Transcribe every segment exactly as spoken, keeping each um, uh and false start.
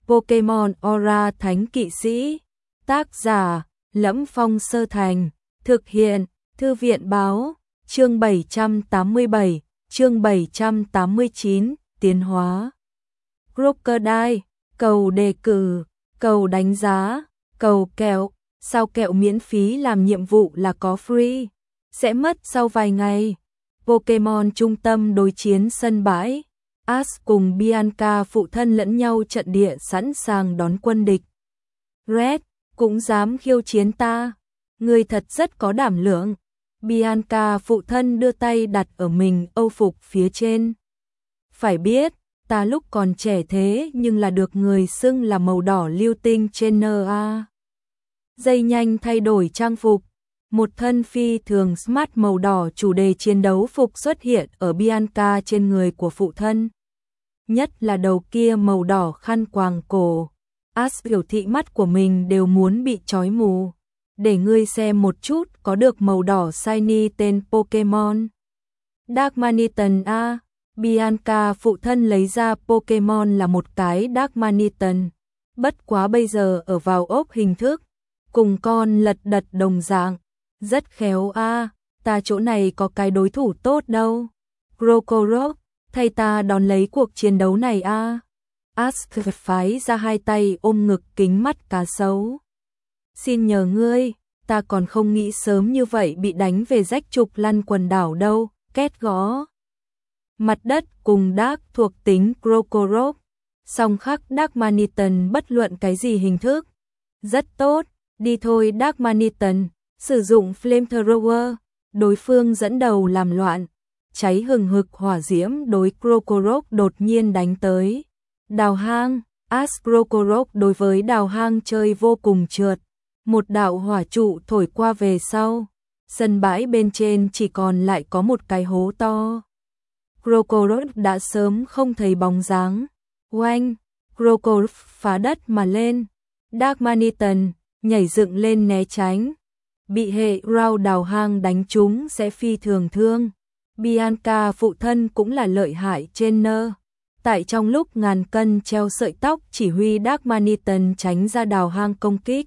Pokemon Aura Thánh Kỵ Sĩ. Tác giả: Lẫm Phong Sơ Thành. Thực hiện: Thư viện báo. Chương bảy trăm tám mươi bảy, chương bảy trăm tám mươi chín, tiến hóa. Crocodile, cầu đề cử, cầu đánh giá, cầu kẹo. Sao kẹo miễn phí làm nhiệm vụ là có free, sẽ mất sau vài ngày. Pokemon trung tâm đối chiến sân bãi. Ash cùng Bianca phụ thân lẫn nhau trận địa sẵn sàng đón quân địch. Red, cũng dám khiêu chiến ta. Người thật rất có đảm lượng. Bianca phụ thân đưa tay đặt ở mình âu phục phía trên. Phải biết, ta lúc còn trẻ thế nhưng là được người xưng là màu đỏ lưu tinh trên en a. Dây nhanh thay đổi trang phục. Một thân phi thường smart màu đỏ chủ đề chiến đấu phục xuất hiện ở Bianca trên người của phụ thân. Nhất là đầu kia màu đỏ khăn quàng cổ. Ash biểu thị mắt của mình đều muốn bị trói mù. Để ngươi xem một chút có được màu đỏ shiny tên Pokemon. Darkmanitan a. Bianca phụ thân lấy ra Pokemon là một cái Darkmanitan. Bất quá bây giờ ở vào ốp hình thức. Cùng con lật đật đồng dạng. Rất khéo a. À, ta chỗ này có cái đối thủ tốt đâu. Crocorock, thay ta đón lấy cuộc chiến đấu này a. À. Ash phái ra hai tay ôm ngực kính mắt cá sấu. Xin nhờ ngươi, ta còn không nghĩ sớm như vậy bị đánh về rách trục lăn quần đảo đâu. Két gõ mặt đất cùng Dark thuộc tính Crocorock. Song khắc Darkmanitan bất luận cái gì hình thức. Rất tốt, đi thôi Darkmanitan. Sử dụng Flamethrower, đối phương dẫn đầu làm loạn, cháy hừng hực hỏa diễm đối Crocorock đột nhiên đánh tới. Đào hang, Ash Crocorock đối với đào hang chơi vô cùng trượt, một đạo hỏa trụ thổi qua về sau, sân bãi bên trên chỉ còn lại có một cái hố to. Crocorock đã sớm không thấy bóng dáng. Oanh, Crocorock phá đất mà lên, Darkmanitan nhảy dựng lên né tránh. Bị hệ rau đào hang đánh trúng sẽ phi thường thương. Bianca phụ thân cũng là lợi hại trên nơ. Tại trong lúc ngàn cân treo sợi tóc chỉ huy Darkmanitan tránh ra đào hang công kích.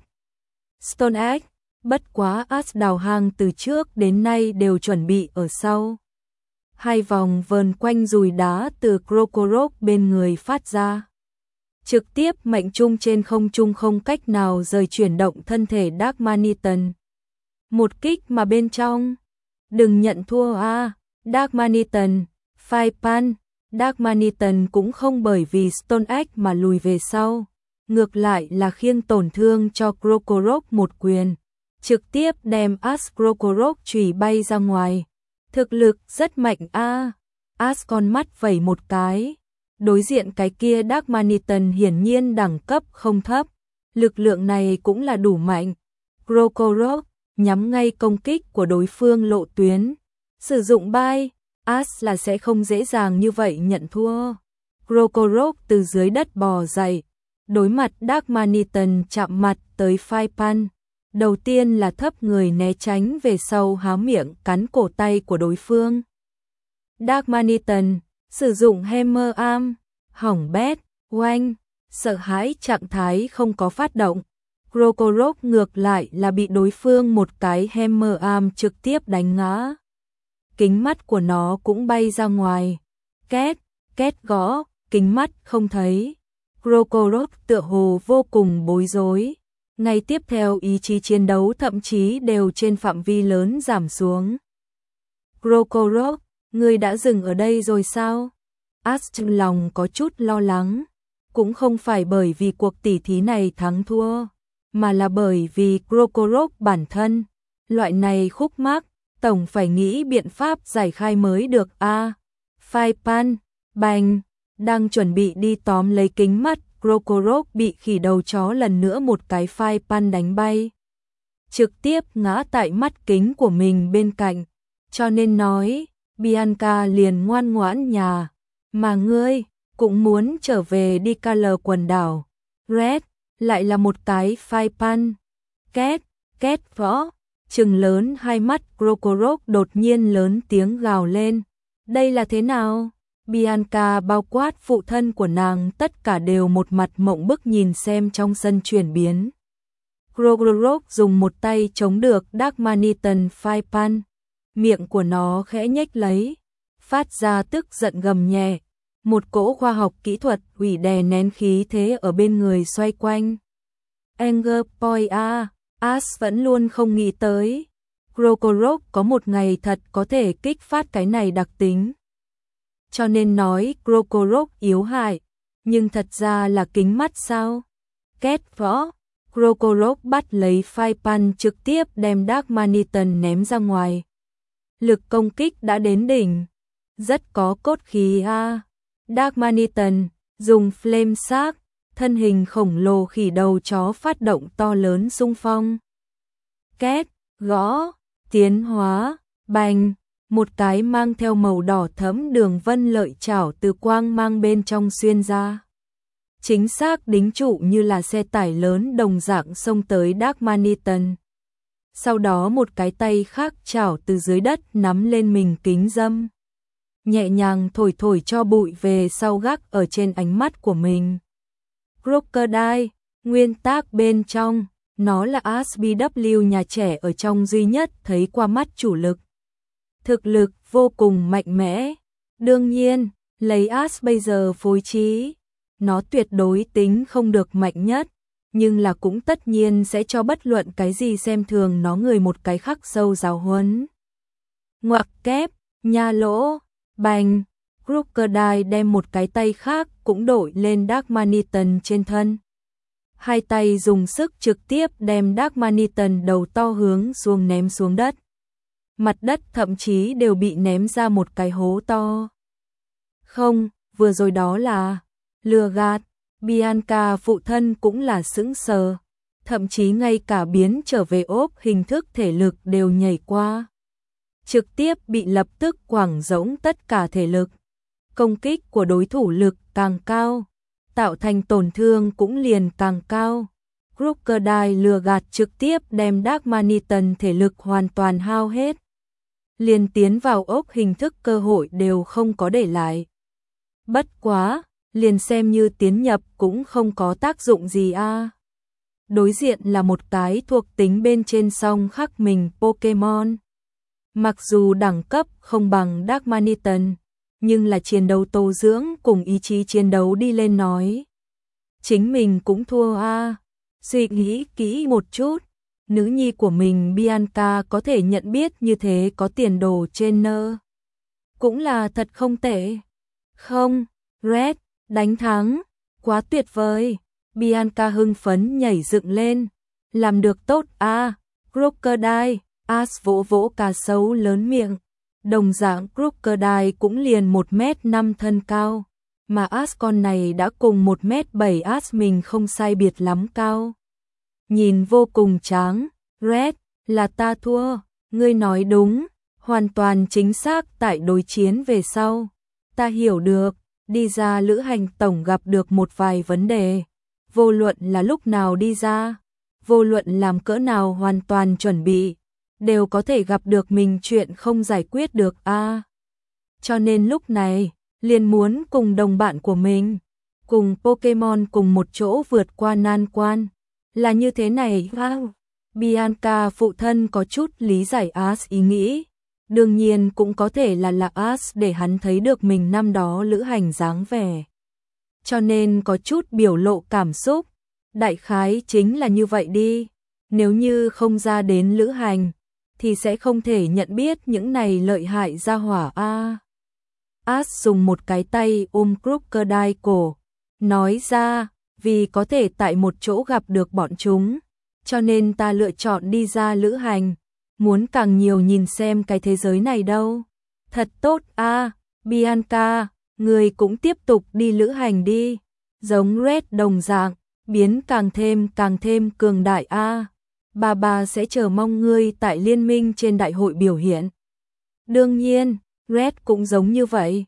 Stone Egg, bất quá Ash đào hang từ trước đến nay đều chuẩn bị ở sau. Hai vòng vờn quanh dùi đá từ Crocorock bên người phát ra. Trực tiếp mệnh trung trên không trung không cách nào rời chuyển động thân thể Darkmanitan. Một kích mà bên trong. Đừng nhận thua a. À. Darkmanitan, Phai Pan. Darkmanitan cũng không bởi vì Stone Egg mà lùi về sau. Ngược lại là khiêng tổn thương cho Crocorock một quyền. Trực tiếp đem Ash Crocorock chùy bay ra ngoài. Thực lực rất mạnh a. À. Ash con mắt vẩy một cái. Đối diện cái kia Darkmanitan hiển nhiên đẳng cấp không thấp. Lực lượng này cũng là đủ mạnh. Crocorock nhắm ngay công kích của đối phương lộ tuyến. Sử dụng bay, Ash là sẽ không dễ dàng như vậy nhận thua. Crocorock từ dưới đất bò dậy, đối mặt Darkmanitan chạm mặt tới Phai Pan. Đầu tiên là thấp người né tránh về sau há miệng cắn cổ tay của đối phương. Darkmanitan sử dụng Hammer Arm, hỏng bét, oanh, sợ hãi trạng thái không có phát động. Crocorock ngược lại là bị đối phương một cái Hammer Arm trực tiếp đánh ngã. Kính mắt của nó cũng bay ra ngoài. Két, két gõ, kính mắt không thấy. Crocorock tựa hồ vô cùng bối rối. Ngay tiếp theo ý chí chiến đấu thậm chí đều trên phạm vi lớn giảm xuống. Crocorock, ngươi đã dừng ở đây rồi sao? Ash trong lòng có chút lo lắng. Cũng không phải bởi vì cuộc tỉ thí này thắng thua, mà là bởi vì Crocorock bản thân. Loại này khúc mắc, tổng phải nghĩ biện pháp giải khai mới được a. À, Phai Pan, bành, đang chuẩn bị đi tóm lấy kính mắt, Crocorock bị khỉ đầu chó lần nữa một cái Phai Pan đánh bay. Trực tiếp ngã tại mắt kính của mình bên cạnh. Cho nên nói, Bianca liền ngoan ngoãn nhà. Mà ngươi, cũng muốn trở về đi ca lờ quần đảo. Red, lại là một cái Phai Pan. Két, két võ. Trừng lớn hai mắt Crocorock đột nhiên lớn tiếng gào lên. Đây là thế nào? Bianca bao quát phụ thân của nàng tất cả đều một mặt mộng bức nhìn xem trong sân chuyển biến. Grogorok dùng một tay chống được Dark Manitan Phai Pan, miệng của nó khẽ nhếch lấy, phát ra tức giận gầm nhẹ, một cỗ khoa học kỹ thuật hủy đè nén khí thế ở bên người xoay quanh. Anger Boy a, Ash vẫn luôn không nghĩ tới. Grogorok có một ngày thật có thể kích phát cái này đặc tính. Cho nên nói Grogorok yếu hại, nhưng thật ra là kính mắt sao? Két võ, Grogorok bắt lấy Phai Pan trực tiếp đem Dark Manitan ném ra ngoài. Lực công kích đã đến đỉnh, rất có cốt khí a. Dark Manitan dùng Flame Shark, thân hình khổng lồ khỉ đầu chó phát động to lớn xung phong. Két, gõ, tiến hóa, bành, một cái mang theo màu đỏ thẫm đường vân lợi chảo từ quang mang bên trong xuyên ra. Chính xác đính trụ như là xe tải lớn đồng dạng xông tới Dark Manitan. Sau đó một cái tay khác chảo từ dưới đất nắm lên mình kính dâm, nhẹ nhàng thổi thổi cho bụi về sau gác ở trên ánh mắt của mình. Crocodile, nguyên tác bên trong, nó là ét bê vê nhà trẻ ở trong duy nhất thấy qua mắt chủ lực. Thực lực vô cùng mạnh mẽ. Đương nhiên, lấy Ash bây giờ phối trí, nó tuyệt đối tính không được mạnh nhất, nhưng là cũng tất nhiên sẽ cho bất luận cái gì xem thường nó người một cái khắc sâu giáo huấn. Ngoặc kép, nha lỗ, bành, Crocodile đem một cái tay khác cũng đội lên Dark Manitan trên thân. Hai tay dùng sức trực tiếp đem Dark Manitan đầu to hướng xuống ném xuống đất. Mặt đất thậm chí đều bị ném ra một cái hố to. Không, vừa rồi đó là lừa gạt. Bianca phụ thân cũng là sững sờ, thậm chí ngay cả biến trở về ốp hình thức thể lực đều nhảy qua. Trực tiếp bị lập tức quẳng rỗng tất cả thể lực. Công kích của đối thủ lực càng cao, tạo thành tổn thương cũng liền càng cao. Crocodile lừa gạt trực tiếp đem Dark Manitan thể lực hoàn toàn hao hết. Liền tiến vào ốc hình thức cơ hội đều không có để lại. Bất quá, liền xem như tiến nhập cũng không có tác dụng gì a. À. Đối diện là một cái thuộc tính bên trên song khắc mình Pokemon. Mặc dù đẳng cấp không bằng Dark Manitan, nhưng là chiến đấu tố dưỡng cùng ý chí chiến đấu đi lên nói. Chính mình cũng thua a. À. Suy nghĩ kỹ một chút, nữ nhi của mình Bianca có thể nhận biết như thế có tiền đồ trên nơ. Cũng là thật không tệ. Không, Red, đánh thắng, quá tuyệt vời. Bianca hưng phấn nhảy dựng lên. Làm được tốt a. À. Crocodile, Ash vỗ vỗ cà sấu lớn miệng. Đồng dạng Crocodile cũng liền một mét năm thân cao, mà Ash con này đã cùng một mét bảy Ash mình không sai biệt lắm cao. Nhìn vô cùng tráng. Red, là ta thua, ngươi nói đúng, hoàn toàn chính xác. Tại đối chiến về sau, ta hiểu được, đi ra lữ hành tổng gặp được một vài vấn đề. Vô luận là lúc nào đi ra, vô luận làm cỡ nào hoàn toàn chuẩn bị, đều có thể gặp được mình chuyện không giải quyết được a. À, cho nên lúc này, liền muốn cùng đồng bạn của mình, cùng Pokemon cùng một chỗ vượt qua nan quan. Là như thế này, wow. Bianca phụ thân có chút lý giải Ash ý nghĩ. Đương nhiên cũng có thể là là Ash để hắn thấy được mình năm đó lữ hành dáng vẻ. Cho nên có chút biểu lộ cảm xúc. Đại khái chính là như vậy đi. Nếu như không ra đến lữ hành, thì sẽ không thể nhận biết những này lợi hại ra hỏa a. Ash dùng một cái tay ôm Crocodile cổ, nói ra, vì có thể tại một chỗ gặp được bọn chúng, cho nên ta lựa chọn đi ra lữ hành, muốn càng nhiều nhìn xem cái thế giới này đâu. Thật tốt a, à, Bianca, người cũng tiếp tục đi lữ hành đi, giống Red đồng dạng, biến càng thêm càng thêm cường đại a. À. Bà bà sẽ chờ mong ngươi tại liên minh trên đại hội biểu hiện. Đương nhiên, Red cũng giống như vậy.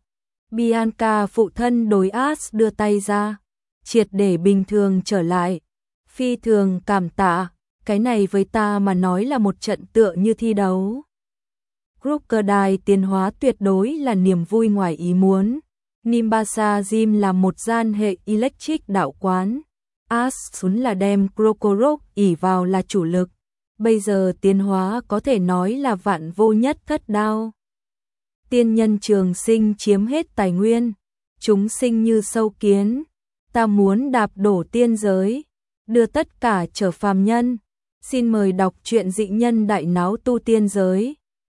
Bianca phụ thân đối Ash đưa tay ra, triệt để bình thường trở lại. Phi thường cảm tạ, cái này với ta mà nói là một trận tựa như thi đấu. Crocodile tiến hóa tuyệt đối là niềm vui ngoài ý muốn. Nimbasa Gym là một gian hệ electric đạo quán. Asun là đem Krokorok ỉ vào là chủ lực. Bây giờ tiến hóa có thể nói là vạn vô nhất thất đao. Tiên nhân trường sinh chiếm hết tài nguyên. Chúng sinh như sâu kiến. Ta muốn đạp đổ tiên giới, đưa tất cả trở phàm nhân. Xin mời đọc truyện Dị Nhân Đại Náo Tu Tiên Giới.